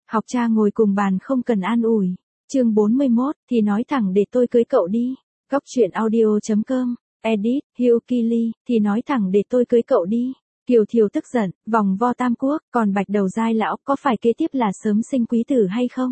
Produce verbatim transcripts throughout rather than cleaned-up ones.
Học cha ngồi cùng bàn không cần an ủi. Chương bốn mươi mốt, thì nói thẳng để tôi cưới cậu đi. Góc truyện audio chấm com, edit, Hugh Keely, thì nói thẳng để tôi cưới cậu đi. Kiều Thiều tức giận, vòng vo tam quốc, còn bạch đầu giai lão có phải kế tiếp là sớm sinh quý tử hay không?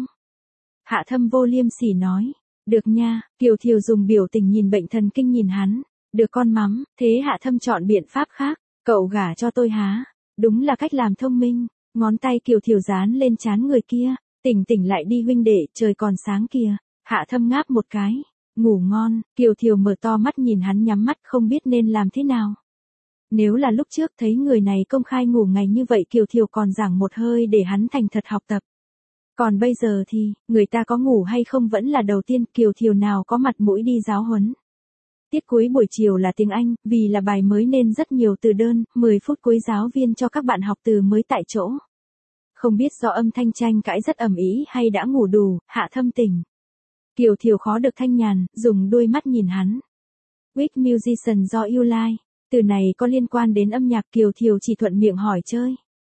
Hạ Thâm vô liêm sỉ nói. Được nha, Kiều Thiều dùng biểu tình nhìn bệnh thần kinh nhìn hắn. Được con mắm, thế Hạ Thâm chọn biện pháp khác. Cậu gả cho tôi há? Đúng là cách làm thông minh. Ngón tay Kiều Thiều dán lên trán người kia. Tỉnh tỉnh lại đi huynh đệ, trời còn sáng kìa. Hạ Thâm ngáp một cái. Ngủ ngon, Kiều Thiều mở to mắt nhìn hắn nhắm mắt không biết nên làm thế nào. Nếu là lúc trước thấy người này công khai ngủ ngày như vậy Kiều Thiều còn giảng một hơi để hắn thành thật học tập. Còn bây giờ thì, người ta có ngủ hay không vẫn là đầu tiên, Kiều Thiều nào có mặt mũi đi giáo huấn. Tiết cuối buổi chiều là tiếng Anh, vì là bài mới nên rất nhiều từ đơn, mười phút cuối giáo viên cho các bạn học từ mới tại chỗ. Không biết do âm thanh tranh cãi rất ầm ĩ hay đã ngủ đủ, Hạ Thâm tỉnh. Kiều Thiều khó được thanh nhàn, dùng đôi mắt nhìn hắn. With musician do you like. Từ này có liên quan đến âm nhạc, Kiều Thiều chỉ thuận miệng hỏi chơi.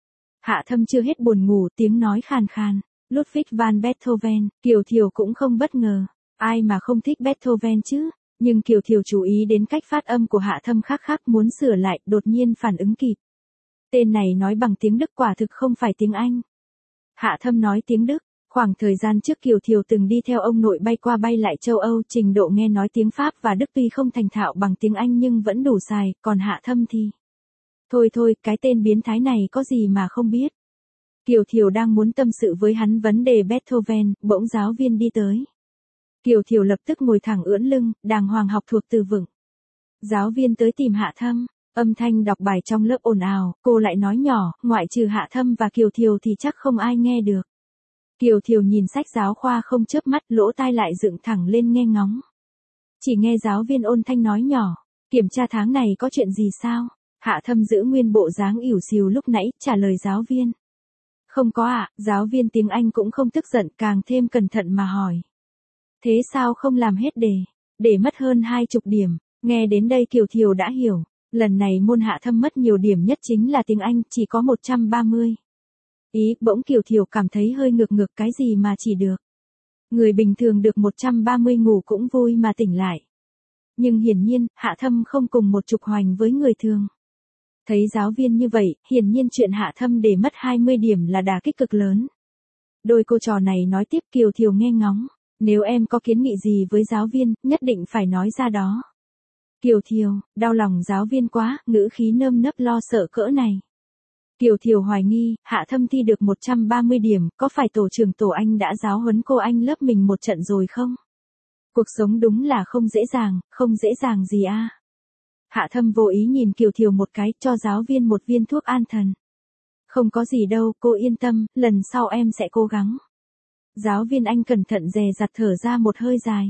Hạ Thâm chưa hết buồn ngủ, tiếng nói khàn khàn. Ludwig van Beethoven, Kiều Thiều cũng không bất ngờ. Ai mà không thích Beethoven chứ? Nhưng Kiều Thiều chú ý đến cách phát âm của Hạ Thâm khác khác muốn sửa lại, đột nhiên phản ứng kịp. Tên này nói bằng tiếng Đức quả thực không phải tiếng Anh. Hạ Thâm nói tiếng Đức. Khoảng thời gian trước Kiều Thiều từng đi theo ông nội bay qua bay lại châu Âu, trình độ nghe nói tiếng Pháp và Đức tuy không thành thạo bằng tiếng Anh nhưng vẫn đủ xài, còn Hạ Thâm thì... Thôi thôi, cái tên biến thái này có gì mà không biết. Kiều Thiều đang muốn tâm sự với hắn vấn đề Beethoven, bỗng giáo viên đi tới. Kiều Thiều lập tức ngồi thẳng ưỡn lưng, đàng hoàng học thuộc từ vựng. Giáo viên tới tìm Hạ Thâm, âm thanh đọc bài trong lớp ồn ào, cô lại nói nhỏ, ngoại trừ Hạ Thâm và Kiều Thiều thì chắc không ai nghe được. Kiều Thiều nhìn sách giáo khoa không chớp mắt, lỗ tai lại dựng thẳng lên nghe ngóng. Chỉ nghe giáo viên ôn thanh nói nhỏ, kiểm tra tháng này có chuyện gì sao? Hạ Thâm giữ nguyên bộ dáng ỉu xìu lúc nãy, trả lời giáo viên. Không có ạ, à, giáo viên tiếng Anh cũng không tức giận, càng thêm cẩn thận mà hỏi. Thế sao không làm hết đề? Để mất hơn hai chục điểm. Nghe đến đây Kiều Thiều đã hiểu, lần này môn Hạ Thâm mất nhiều điểm nhất chính là tiếng Anh, chỉ có một trăm ba mươi. Ý, bỗng Kiều Thiều cảm thấy hơi ngược ngược, cái gì mà chỉ được. Người bình thường được một trăm ba mươi ngủ cũng vui mà tỉnh lại. Nhưng hiển nhiên, Hạ Thâm không cùng một trục hoành với người thường. Thấy giáo viên như vậy, hiển nhiên chuyện Hạ Thâm để mất hai mươi điểm là đả kích cực lớn. Đôi cô trò này nói tiếp, Kiều Thiều nghe ngóng. Nếu em có kiến nghị gì với giáo viên, nhất định phải nói ra đó. Kiều Thiều, đau lòng giáo viên quá, ngữ khí nơm nớp lo sợ cỡ này. Kiều Thiều hoài nghi, Hạ Thâm thi được một trăm ba mươi điểm, có phải tổ trưởng tổ anh đã giáo huấn cô anh lớp mình một trận rồi không? Cuộc sống đúng là không dễ dàng, không dễ dàng gì a. À? Hạ Thâm vô ý nhìn Kiều Thiều một cái, cho giáo viên một viên thuốc an thần. Không có gì đâu, cô yên tâm, lần sau em sẽ cố gắng. Giáo viên anh cẩn thận dè dặt thở ra một hơi dài.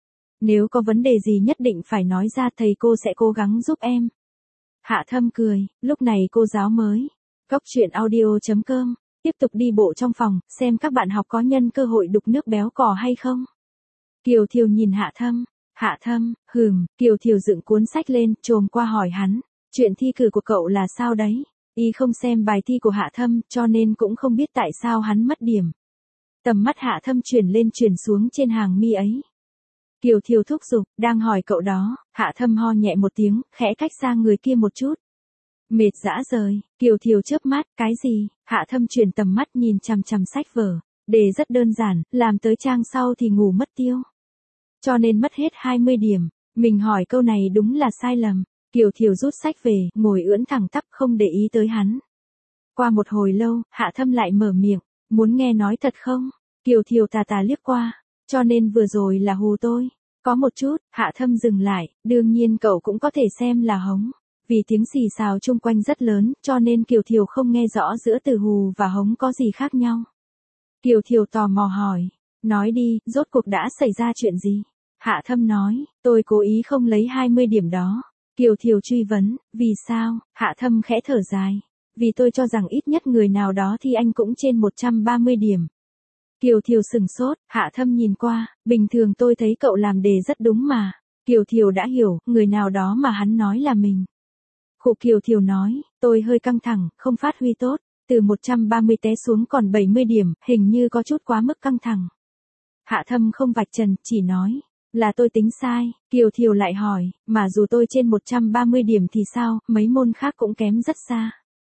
Nếu có vấn đề gì nhất định phải nói ra, thầy cô sẽ cố gắng giúp em. Hạ Thâm cười, lúc này cô giáo mới. Góc truyện audio chấm com, tiếp tục đi bộ trong phòng, xem các bạn học có nhân cơ hội đục nước béo cò hay không. Kiều Thiều nhìn Hạ Thâm. Hạ Thâm, hừm, Kiều Thiều dựng cuốn sách lên, chồm qua hỏi hắn. Chuyện thi cử của cậu là sao đấy? Y không xem bài thi của Hạ Thâm, cho nên cũng không biết tại sao hắn mất điểm. Tầm mắt Hạ Thâm chuyển lên chuyển xuống trên hàng mi ấy. Kiều Thiều thúc giục, đang hỏi cậu đó. Hạ Thâm ho nhẹ một tiếng, khẽ cách xa người kia một chút. Mệt dã rời, Kiều Thiều chớp mắt, cái gì? Hạ Thâm chuyển tầm mắt nhìn chằm chằm sách vở. Đề rất đơn giản, làm tới trang sau thì ngủ mất tiêu. Cho nên mất hết hai mươi điểm. Mình hỏi câu này đúng là sai lầm. Kiều Thiều rút sách về, ngồi ưỡn thẳng tắp không để ý tới hắn. Qua một hồi lâu, Hạ Thâm lại mở miệng. Muốn nghe nói thật không? Kiều Thiều tà tà liếc qua. Cho nên vừa rồi là hù tôi. Có một chút, Hạ Thâm dừng lại. Đương nhiên cậu cũng có thể xem là hống. Vì tiếng xì xào chung quanh rất lớn, cho nên Kiều Thiều không nghe rõ giữa từ hù và hống có gì khác nhau. Kiều Thiều tò mò hỏi. Nói đi, rốt cuộc đã xảy ra chuyện gì? Hạ Thâm nói, tôi cố ý không lấy hai mươi điểm đó. Kiều Thiều truy vấn, vì sao? Hạ Thâm khẽ thở dài. Vì tôi cho rằng ít nhất người nào đó thì anh cũng trên một trăm ba mươi điểm. Kiều Thiều sừng sốt, Hạ Thâm nhìn qua, bình thường tôi thấy cậu làm đề rất đúng mà. Kiều Thiều đã hiểu, người nào đó mà hắn nói là mình. Khụ Kiều Thiều nói, tôi hơi căng thẳng, không phát huy tốt. Từ một trăm ba mươi té xuống còn bảy mươi điểm, hình như có chút quá mức căng thẳng. Hạ Thâm không vạch trần, chỉ nói, là tôi tính sai. Kiều Thiều lại hỏi, mà dù tôi trên một trăm ba mươi điểm thì sao, mấy môn khác cũng kém rất xa.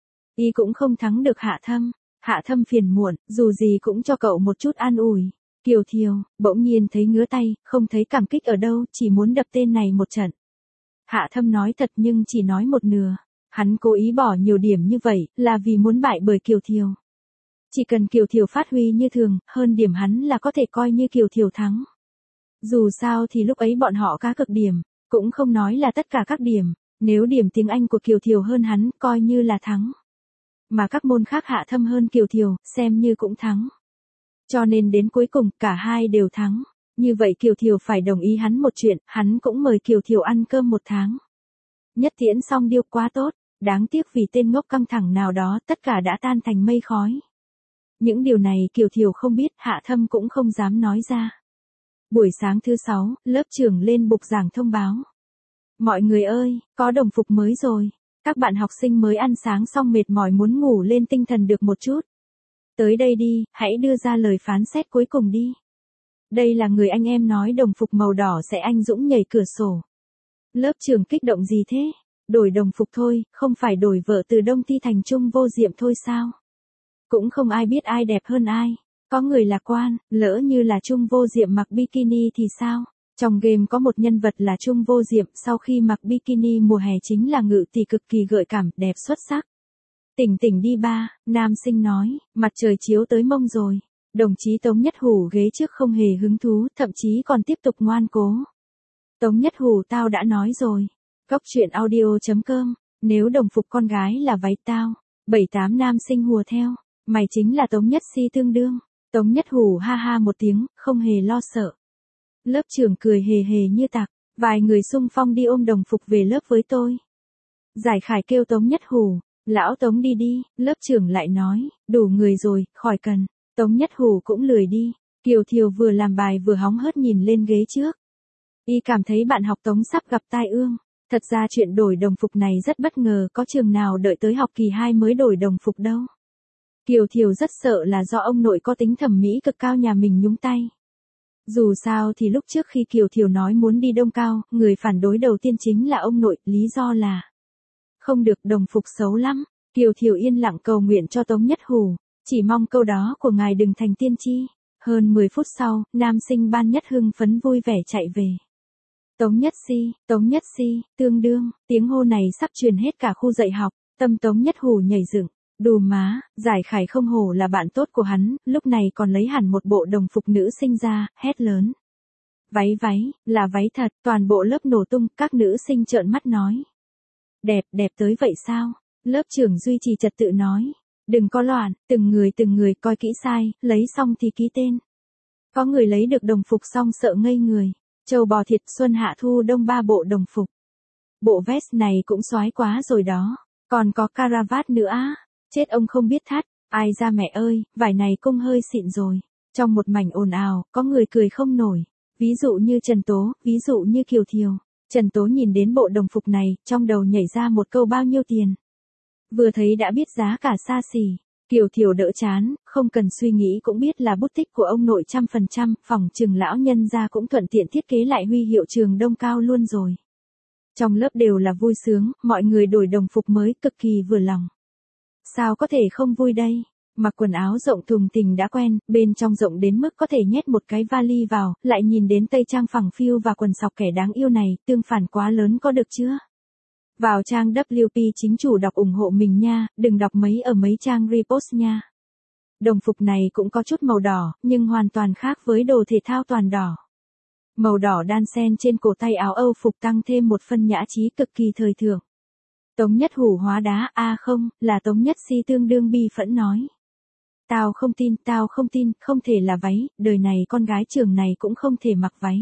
Y cũng không thắng được Hạ Thâm. Hạ Thâm phiền muộn, dù gì cũng cho cậu một chút an ủi. Kiều Thiều, bỗng nhiên thấy ngứa tay, không thấy cảm kích ở đâu, chỉ muốn đập tên này một trận. Hạ Thâm nói thật nhưng chỉ nói một nửa. Hắn cố ý bỏ nhiều điểm như vậy, là vì muốn bại bởi Kiều Thiều. Chỉ cần Kiều Thiều phát huy như thường, hơn điểm hắn là có thể coi như Kiều Thiều thắng. Dù sao thì lúc ấy bọn họ cá cực điểm, cũng không nói là tất cả các điểm, nếu điểm tiếng Anh của Kiều Thiều hơn hắn, coi như là thắng. Mà các môn khác Hạ Thâm hơn Kiều Thiều, xem như cũng thắng. Cho nên đến cuối cùng, cả hai đều thắng. Như vậy Kiều Thiều phải đồng ý hắn một chuyện, hắn cũng mời Kiều Thiều ăn cơm một tháng. Nhất tiễn xong điêu quá tốt, đáng tiếc vì tên ngốc căng thẳng nào đó, tất cả đã tan thành mây khói. Những điều này Kiều Thiều không biết, Hạ Thâm cũng không dám nói ra. Buổi sáng thứ sáu, lớp trưởng lên bục giảng thông báo. Mọi người ơi, có đồng phục mới rồi. Các bạn học sinh mới ăn sáng xong mệt mỏi muốn ngủ lên tinh thần được một chút. Tới đây đi, hãy đưa ra lời phán xét cuối cùng đi. Đây là người anh em nói đồng phục màu đỏ sẽ anh dũng nhảy cửa sổ. Lớp trưởng kích động gì thế? Đổi đồng phục thôi, không phải đổi vợ từ Đông Thi thành Trung Vô Diệm thôi sao? Cũng không ai biết ai đẹp hơn ai. Có người lạc quan, lỡ như là Trung Vô Diệm mặc bikini thì sao? Trong game có một nhân vật là Trung Vô Diệm, sau khi mặc bikini mùa hè chính là ngự tỷ cực kỳ gợi cảm, đẹp xuất sắc. Tỉnh tỉnh đi ba, nam sinh nói, mặt trời chiếu tới mông rồi. Đồng chí Tống Nhất Hủ ghế trước không hề hứng thú, thậm chí còn tiếp tục ngoan cố. Tống Nhất Hủ tao đã nói rồi. Góc truyện audio chấm com, nếu đồng phục con gái là váy tao. Bảy tám nam sinh hùa theo, mày chính là Tống Nhất Si tương đương. Tống Nhất Hủ ha ha một tiếng, không hề lo sợ. Lớp trưởng cười hề hề như tạc, vài người xung phong đi ôm đồng phục về lớp với tôi. Giải Khải kêu Tống Nhất Hủ, lão Tống đi đi, lớp trưởng lại nói, đủ người rồi, khỏi cần. Tống Nhất Hủ cũng lười đi. Kiều Thiều vừa làm bài vừa hóng hớt nhìn lên ghế trước. Y cảm thấy bạn học Tống sắp gặp tai ương. Thật ra chuyện đổi đồng phục này rất bất ngờ, có trường nào đợi tới học kỳ hai mới đổi đồng phục đâu. Kiều Thiều rất sợ là do ông nội có tính thẩm mỹ cực cao nhà mình nhúng tay. Dù sao thì lúc trước khi Kiều Thiều nói muốn đi Đông Cao, người phản đối đầu tiên chính là ông nội, lý do là không được, đồng phục xấu lắm. Kiều Thiều yên lặng cầu nguyện cho Tống Nhất Hủ, chỉ mong câu đó của ngài đừng thành tiên tri. Hơn mười phút sau, nam sinh ban Nhất hưng phấn vui vẻ chạy về. Tống Nhất Si, Tống Nhất Si, tương đương, tiếng hô này sắp truyền hết cả khu dạy học, tâm Tống Nhất Hủ nhảy dựng. Đù má, Giải Khải không hổ là bạn tốt của hắn, lúc này còn lấy hẳn một bộ đồng phục nữ sinh ra, hét lớn. Váy váy, là váy thật, toàn bộ lớp nổ tung, các nữ sinh trợn mắt nói. Đẹp, đẹp tới vậy sao? Lớp trưởng duy trì trật tự nói. Đừng có loạn, từng người từng người coi kỹ sai, lấy xong thì ký tên. Có người lấy được đồng phục xong sợ ngây người. Châu bò thịt xuân hạ thu đông ba bộ đồng phục. Bộ vest này cũng xoái quá rồi đó. Còn có caravat nữa á. Chết ông không biết thắt, ai ra mẹ ơi, vải này cung hơi xịn rồi. Trong một mảnh ồn ào, có người cười không nổi. Ví dụ như Trần Tố, ví dụ như Kiều Thiều. Trần Tố nhìn đến bộ đồng phục này, trong đầu nhảy ra một câu bao nhiêu tiền. Vừa thấy đã biết giá cả xa xỉ. Kiều Thiều đỡ chán, không cần suy nghĩ cũng biết là bút tích của ông nội trăm phần trăm, phòng trường lão nhân gia cũng thuận tiện thiết kế lại huy hiệu trường Đông Cao luôn rồi. Trong lớp đều là vui sướng, mọi người đổi đồng phục mới cực kỳ vừa lòng. Sao có thể không vui đây? Mặc quần áo rộng thùng thình đã quen, bên trong rộng đến mức có thể nhét một cái vali vào, lại nhìn đến tây trang phẳng phiu và quần sọc kẻ đáng yêu này, tương phản quá lớn có được chưa? Vào trang W P chính chủ đọc ủng hộ mình nha, đừng đọc mấy ở mấy trang repost nha. Đồng phục này cũng có chút màu đỏ, nhưng hoàn toàn khác với đồ thể thao toàn đỏ. Màu đỏ đan xen trên cổ tay áo Âu phục tăng thêm một phân nhã trí cực kỳ thời thượng. Tống Nhất Hủ hóa đá, a à không, là Tống Nhất Si tương đương bi phẫn nói. Tao không tin, tao không tin, không thể là váy, đời này con gái trường này cũng không thể mặc váy.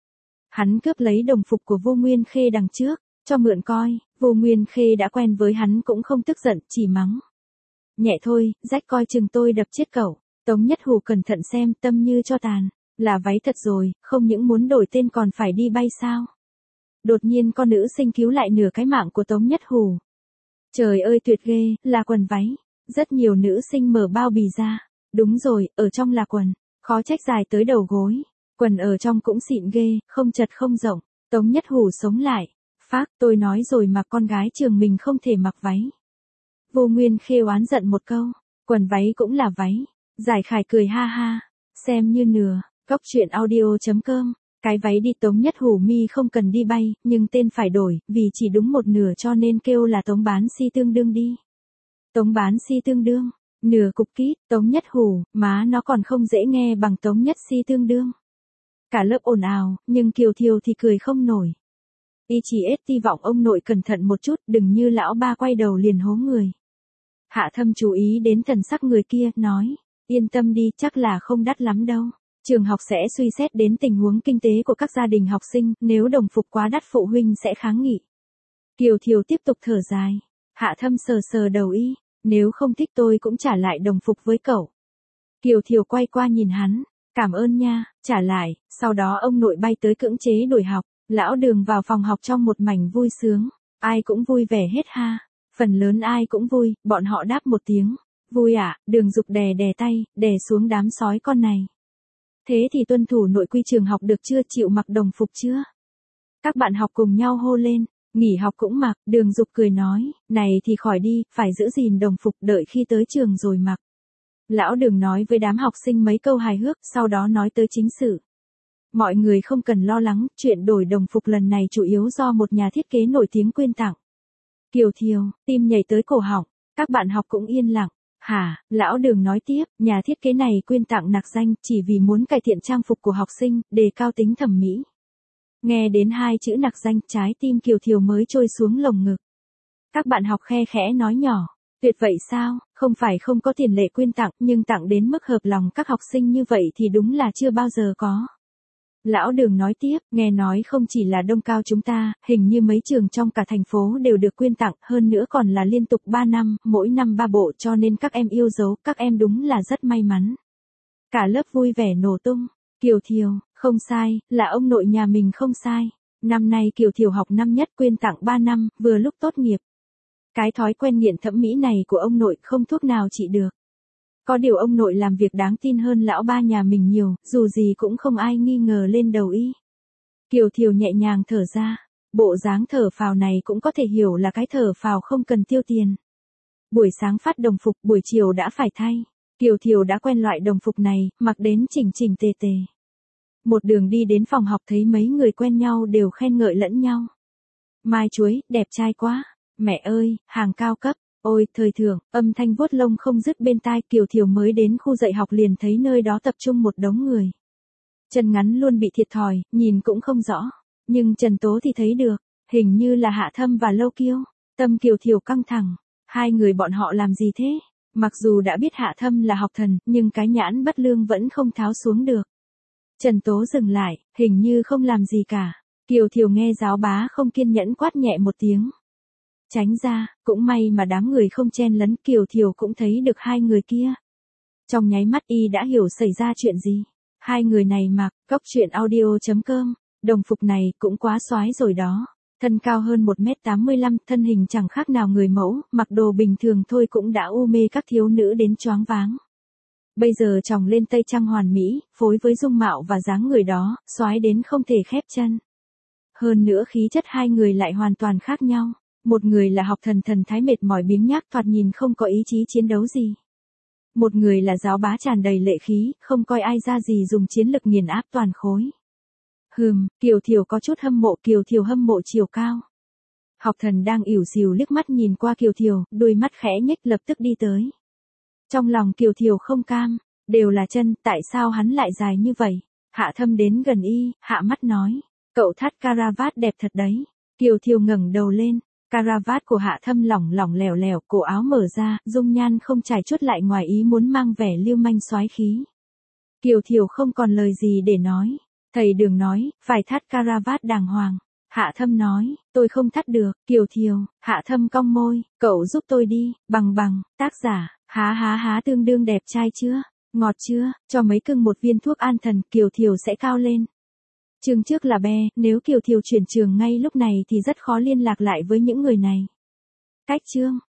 Hắn cướp lấy đồng phục của Vô Nguyên Khê đằng trước, cho mượn coi, Vô Nguyên Khê đã quen với hắn cũng không tức giận, chỉ mắng. Nhẹ thôi, rách coi chừng tôi đập chết cậu. Tống Nhất Hủ cẩn thận xem, tâm như cho tàn, là váy thật rồi, không những muốn đổi tên còn phải đi bay sao. Đột nhiên con nữ sinh cứu lại nửa cái mạng của Tống Nhất Hủ. Trời ơi tuyệt ghê, là quần váy. Rất nhiều nữ sinh mở bao bì ra. Đúng rồi, ở trong là quần. Khó trách dài tới đầu gối. Quần ở trong cũng xịn ghê, không chật không rộng. Tống Nhất Hủ sống lại. Phác, tôi nói rồi mà con gái trường mình không thể mặc váy. Vô Nguyên Khê oán giận một câu. Quần váy cũng là váy. Giải Khải cười ha ha. Xem như nửa. Góc chuyện audio chấm com. Cái váy đi Tống Nhất Hủ mi không cần đi bay, nhưng tên phải đổi, vì chỉ đúng một nửa cho nên kêu là Tống bán si tương đương đi. Tống bán si tương đương. Nửa cục kít, Tống Nhất Hủ, má nó còn không dễ nghe bằng Tống Nhất si tương đương. Cả lớp ồn ào, nhưng Kiều Thiều thì cười không nổi. Y chỉ ết hy vọng ông nội cẩn thận một chút, đừng như lão ba quay đầu liền hố người. Hạ Thâm chú ý đến thần sắc người kia, nói, yên tâm đi, chắc là không đắt lắm đâu. Trường học sẽ suy xét đến tình huống kinh tế của các gia đình học sinh, nếu đồng phục quá đắt phụ huynh sẽ kháng nghị. Kiều Thiều tiếp tục thở dài. Hạ Thâm sờ sờ đầu y, nếu không thích tôi cũng trả lại đồng phục với cậu. Kiều Thiều quay qua nhìn hắn, cảm ơn nha, trả lại, sau đó ông nội bay tới cưỡng chế đuổi học, lão Đường vào phòng học trong một mảnh vui sướng, ai cũng vui vẻ hết ha, phần lớn ai cũng vui, bọn họ đáp một tiếng, vui ạ, à, Đường Dục đè đè tay, đè xuống đám sói con này. Thế thì tuân thủ nội quy trường học được chưa, chịu mặc đồng phục chưa? Các bạn học cùng nhau hô lên, nghỉ học cũng mặc, Đường Dục cười nói, này thì khỏi đi, phải giữ gìn đồng phục đợi khi tới trường rồi mặc. Lão Đường nói với đám học sinh mấy câu hài hước, sau đó nói tới chính sự. Mọi người không cần lo lắng, chuyện đổi đồng phục lần này chủ yếu do một nhà thiết kế nổi tiếng quyên tặng. Kiều Thiều, tim nhảy tới cổ họng, các bạn học cũng yên lặng. Hả, lão Đường nói tiếp, nhà thiết kế này quyên tặng nặc danh chỉ vì muốn cải thiện trang phục của học sinh, đề cao tính thẩm mỹ. Nghe đến hai chữ nặc danh, trái tim Kiều Thiều mới trôi xuống lồng ngực. Các bạn học khe khẽ nói nhỏ, tuyệt vậy sao, không phải không có tiền lệ quyên tặng, nhưng tặng đến mức hợp lòng các học sinh như vậy thì đúng là chưa bao giờ có. Lão Đường nói tiếp, nghe nói không chỉ là Đông Cao chúng ta, hình như mấy trường trong cả thành phố đều được quyên tặng, hơn nữa còn là liên tục ba năm, mỗi năm ba bộ, cho nên các em yêu dấu, các em đúng là rất may mắn. Cả lớp vui vẻ nổ tung. Kiều Thiều, không sai, là ông nội nhà mình không sai. Năm nay Kiều Thiều học năm nhất quyên tặng ba năm, vừa lúc tốt nghiệp. Cái thói quen nghiện thẩm mỹ này của ông nội không thuốc nào trị được. Có điều ông nội làm việc đáng tin hơn lão ba nhà mình nhiều, dù gì cũng không ai nghi ngờ lên đầu y. Kiều Thiều nhẹ nhàng thở ra, bộ dáng thở phào này cũng có thể hiểu là cái thở phào không cần tiêu tiền. Buổi sáng phát đồng phục, buổi chiều đã phải thay. Kiều Thiều đã quen loại đồng phục này, mặc đến chỉnh chỉnh tề tề. Một đường đi đến phòng học thấy mấy người quen nhau đều khen ngợi lẫn nhau. Mai Chuối, đẹp trai quá. Mẹ ơi, hàng cao cấp. Ôi, thời thượng, âm thanh vuốt lông không dứt bên tai. Kiều Thiều mới đến khu dạy học liền thấy nơi đó tập trung một đống người. Chân ngắn luôn bị thiệt thòi, nhìn cũng không rõ. Nhưng Trần Tố thì thấy được, hình như là Hạ Thâm và Lâu Kiêu. Tâm Kiều Thiều căng thẳng. Hai người bọn họ làm gì thế? Mặc dù đã biết Hạ Thâm là học thần, nhưng cái nhãn bất lương vẫn không tháo xuống được. Trần Tố dừng lại, hình như không làm gì cả. Kiều Thiều nghe giáo bá không kiên nhẫn quát nhẹ một tiếng. Tránh ra, cũng may mà đám người không chen lấn, Kiều Thiều cũng thấy được hai người kia. Trong nháy mắt y đã hiểu xảy ra chuyện gì. Hai người này mặc, góc chuyện audio chấm com, đồng phục này cũng quá xoái rồi đó. Thân cao hơn một mét tám mươi lăm, thân hình chẳng khác nào người mẫu, mặc đồ bình thường thôi cũng đã u mê các thiếu nữ đến choáng váng. Bây giờ chồng lên tây trang hoàn mỹ, phối với dung mạo và dáng người đó, xoái đến không thể khép chân. Hơn nữa khí chất hai người lại hoàn toàn khác nhau. Một người là học thần thần thái mệt mỏi biếng nhác thoạt nhìn không có ý chí chiến đấu gì. Một người là giáo bá tràn đầy lệ khí, không coi ai ra gì dùng chiến lực nghiền áp toàn khối. Hừm, Kiều Thiều có chút hâm mộ, Kiều Thiều hâm mộ chiều cao. Học thần đang ỉu xìu liếc mắt nhìn qua Kiều Thiều, đôi mắt khẽ nhếch lập tức đi tới. Trong lòng Kiều Thiều không cam, đều là chân, tại sao hắn lại dài như vậy? Hạ Thâm đến gần y, hạ mắt nói, cậu thắt caravat đẹp thật đấy. Kiều Thiều ngẩng đầu lên, caravat của Hạ Thâm lỏng lỏng lẻo lẻo, cổ áo mở ra, dung nhan không trải chuốt lại ngoài ý muốn mang vẻ lưu manh soái khí. Kiều Thiều không còn lời gì để nói. Thầy Đường nói, phải thắt caravat đàng hoàng. Hạ Thâm nói, tôi không thắt được. Kiều Thiều, Hạ Thâm cong môi, cậu giúp tôi đi. Bằng bằng, tác giả, há há há tương đương đẹp trai chưa? Ngọt chưa? Cho mấy cưng một viên thuốc an thần, Kiều Thiều sẽ cao lên. Chương trước là be, nếu Kiều Thiều chuyển trường ngay lúc này thì rất khó liên lạc lại với những người này. Cách chương